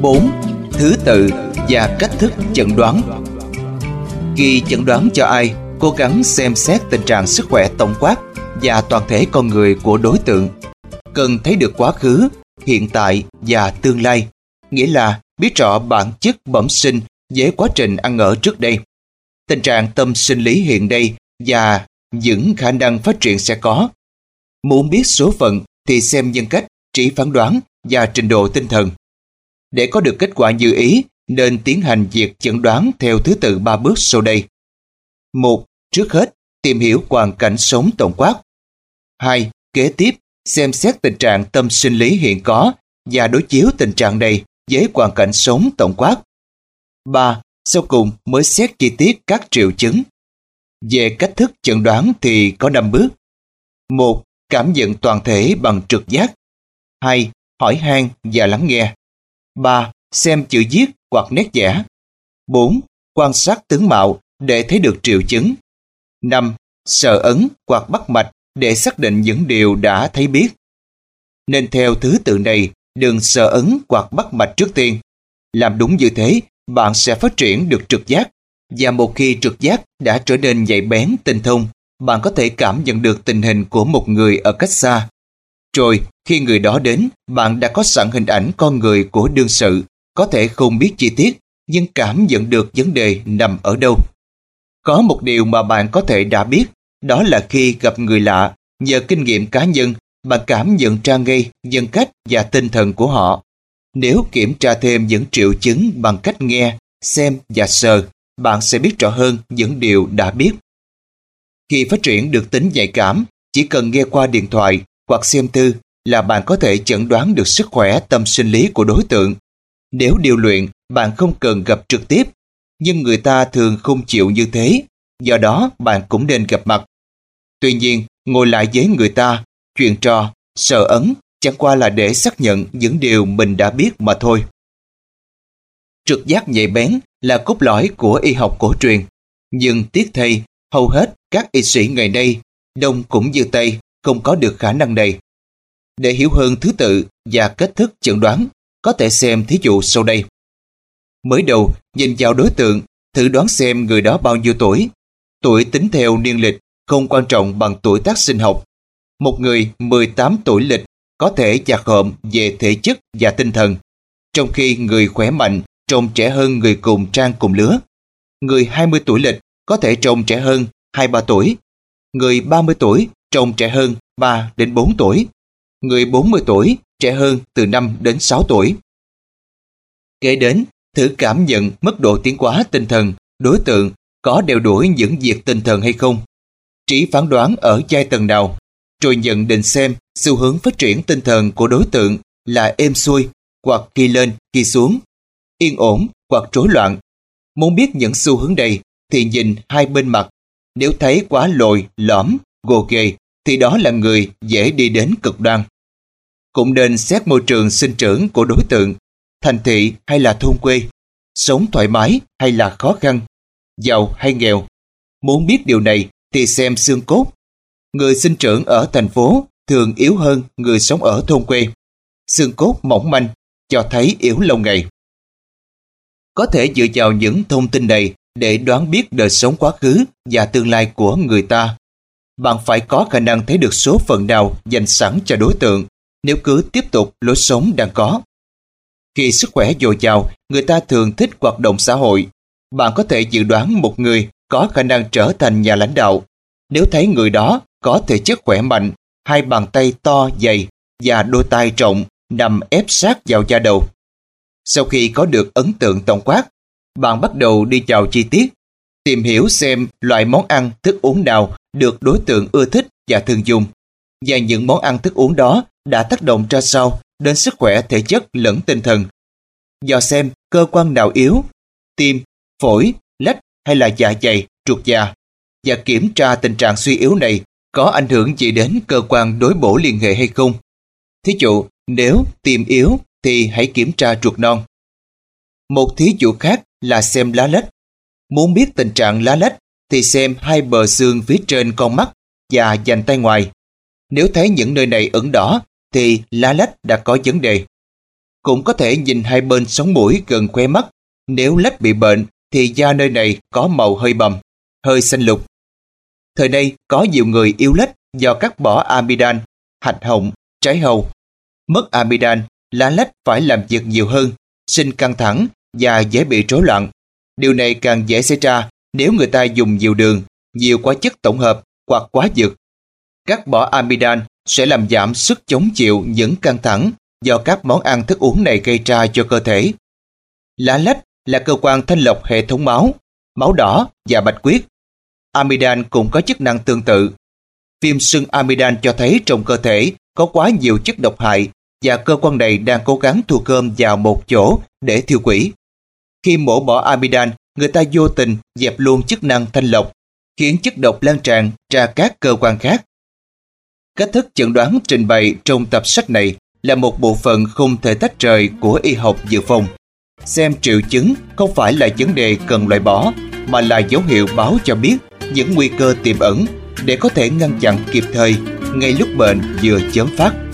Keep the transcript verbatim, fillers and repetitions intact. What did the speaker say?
bốn. Thứ tự và cách thức chẩn đoán. Khi chẩn đoán cho ai, cố gắng xem xét tình trạng sức khỏe tổng quát và toàn thể con người của đối tượng. Cần thấy được quá khứ, hiện tại và tương lai, nghĩa là biết rõ bản chất bẩm sinh với quá trình ăn ở trước đây, tình trạng tâm sinh lý hiện đây và những khả năng phát triển sẽ có. Muốn biết số phận thì xem nhân cách, trí phán đoán và trình độ tinh thần. Để có được kết quả như ý, nên tiến hành việc chẩn đoán theo thứ tự ba bước sau đây. Một. Trước hết, tìm hiểu hoàn cảnh sống tổng quát. Hai. Kế tiếp, xem xét tình trạng tâm sinh lý hiện có và đối chiếu tình trạng này với hoàn cảnh sống tổng quát. Ba. Sau cùng mới xét chi tiết các triệu chứng. Về cách thức chẩn đoán thì có năm bước. Một. Cảm nhận toàn thể bằng trực giác. Hai. Hỏi han và lắng nghe. Ba. Xem chữ viết hoặc nét vẽ. Bốn. Quan sát tướng mạo để thấy được triệu chứng. Năm. Sờ ấn hoặc bắt mạch để xác định những điều đã thấy biết. Nên theo thứ tự này, đừng sờ ấn hoặc bắt mạch trước tiên. Làm đúng như thế, bạn sẽ phát triển được trực giác. Và một khi trực giác đã trở nên nhạy bén, tinh thông, bạn có thể cảm nhận được tình hình của một người ở cách xa. Rồi, khi người đó đến, bạn đã có sẵn hình ảnh con người của đương sự, có thể không biết chi tiết, nhưng cảm nhận được vấn đề nằm ở đâu. Có một điều mà bạn có thể đã biết, đó là khi gặp người lạ, nhờ kinh nghiệm cá nhân, bạn cảm nhận ra ngay nhân cách và tinh thần của họ. Nếu kiểm tra thêm những triệu chứng bằng cách nghe, xem và sờ, bạn sẽ biết rõ hơn những điều đã biết. Khi phát triển được tính nhạy cảm, chỉ cần nghe qua điện thoại hoặc xem thư là bạn có thể chẩn đoán được sức khỏe tâm sinh lý của đối tượng. Nếu điều luyện, bạn không cần gặp trực tiếp, nhưng người ta thường không chịu như thế, do đó bạn cũng nên gặp mặt. Tuy nhiên, ngồi lại với người ta, chuyện trò, sờ ấn chẳng qua là để xác nhận những điều mình đã biết mà thôi. Trực giác nhạy bén là cốt lõi của y học cổ truyền, nhưng tiếc thay, hầu hết các y sĩ ngày nay, Đông cũng như Tây, không có được khả năng này. Để hiểu hơn thứ tự và cách thức chẩn đoán, có thể xem thí dụ sau đây. Mới đầu, nhìn vào đối tượng, thử đoán xem người đó bao nhiêu tuổi. Tuổi tính theo niên lịch, không quan trọng bằng tuổi tác sinh học. Một người mười tám tuổi lịch có thể dạt hợm về thể chất và tinh thần, trong khi người khỏe mạnh trông trẻ hơn người cùng trang cùng lứa. Người hai mươi tuổi lịch có thể trông trẻ hơn hai ba tuổi. Người ba mươi tuổi trông trẻ hơn ba đến bốn tuổi. Người bốn mươi tuổi trẻ hơn từ năm đến sáu tuổi. Kế đến, thử cảm nhận mức độ tiến hóa tinh thần đối tượng có đeo đuổi những việc tinh thần hay không. Trí phán đoán ở giai tầng nào, rồi nhận định xem xu hướng phát triển tinh thần của đối tượng là êm xuôi hoặc kỳ lên kỳ xuống, yên ổn hoặc rối loạn. Muốn biết những xu hướng này thì nhìn hai bên mặt. Nếu thấy quá lồi, lõm, gồ ghề thì đó là người dễ đi đến cực đoan. Cũng nên xét môi trường sinh trưởng của đối tượng, thành thị hay là thôn quê, sống thoải mái hay là khó khăn, giàu hay nghèo. Muốn biết điều này thì xem xương cốt. Người sinh trưởng ở thành phố thường yếu hơn người sống ở thôn quê. Xương cốt mỏng manh, cho thấy yếu lâu ngày. Có thể dựa vào những thông tin này để đoán biết đời sống quá khứ và tương lai của người ta. Bạn phải có khả năng thấy được số phận nào dành sẵn cho đối tượng nếu cứ tiếp tục lối sống đang có. Khi sức khỏe dồi dào, người ta thường thích hoạt động xã hội. Bạn có thể dự đoán một người có khả năng trở thành nhà lãnh đạo nếu thấy người đó có thể chất khỏe mạnh, hai bàn tay to dày và đôi tay rộng nằm ép sát vào da đầu. Sau khi có được ấn tượng tổng quát, bạn bắt đầu đi vào chi tiết, tìm hiểu xem loại món ăn, thức uống nào được đối tượng ưa thích và thường dùng, và những món ăn thức uống đó đã tác động ra sao đến sức khỏe thể chất lẫn tinh thần. Dò xem cơ quan nào yếu, tim, phổi, lách hay là dạ dày, ruột già, và kiểm tra tình trạng suy yếu này có ảnh hưởng gì đến cơ quan đối bổ liên hệ hay không. Thí dụ, nếu tim yếu thì hãy kiểm tra ruột non. Một thí dụ khác là xem lá lách. Muốn biết tình trạng lá lách thì xem hai bờ xương phía trên con mắt và vành tay ngoài. Nếu thấy những nơi này ửng đỏ thì lá lách đã có vấn đề. Cũng có thể nhìn hai bên sống mũi gần khóe mắt. Nếu lách bị bệnh thì da nơi này có màu hơi bầm, hơi xanh lục. Thời nay có nhiều người yếu lách do cắt bỏ amidan, hạch họng, trái hầu. Mất amidan, lá lách phải làm việc nhiều hơn, sinh căng thẳng và dễ bị rối loạn. Điều này càng dễ xảy ra nếu người ta dùng nhiều đường, nhiều hóa chất tổng hợp hoặc quá dược. Cắt bỏ amidan sẽ làm giảm sức chống chịu những căng thẳng do các món ăn thức uống này gây ra cho cơ thể. Lá lách là cơ quan thanh lọc hệ thống máu, máu đỏ và bạch huyết. Amidan cũng có chức năng tương tự. Viêm sưng amidan cho thấy trong cơ thể có quá nhiều chất độc hại và cơ quan này đang cố gắng thu gom vào một chỗ để tiêu hủy. Khi mổ bỏ amidan, người ta vô tình dẹp luôn chức năng thanh lọc, khiến chất độc lan tràn ra các cơ quan khác. Cách thức chẩn đoán trình bày trong tập sách này là một bộ phận không thể tách rời của y học dự phòng. Xem triệu chứng không phải là vấn đề cần loại bỏ, mà là dấu hiệu báo cho biết những nguy cơ tiềm ẩn để có thể ngăn chặn kịp thời ngay lúc bệnh vừa chớm phát.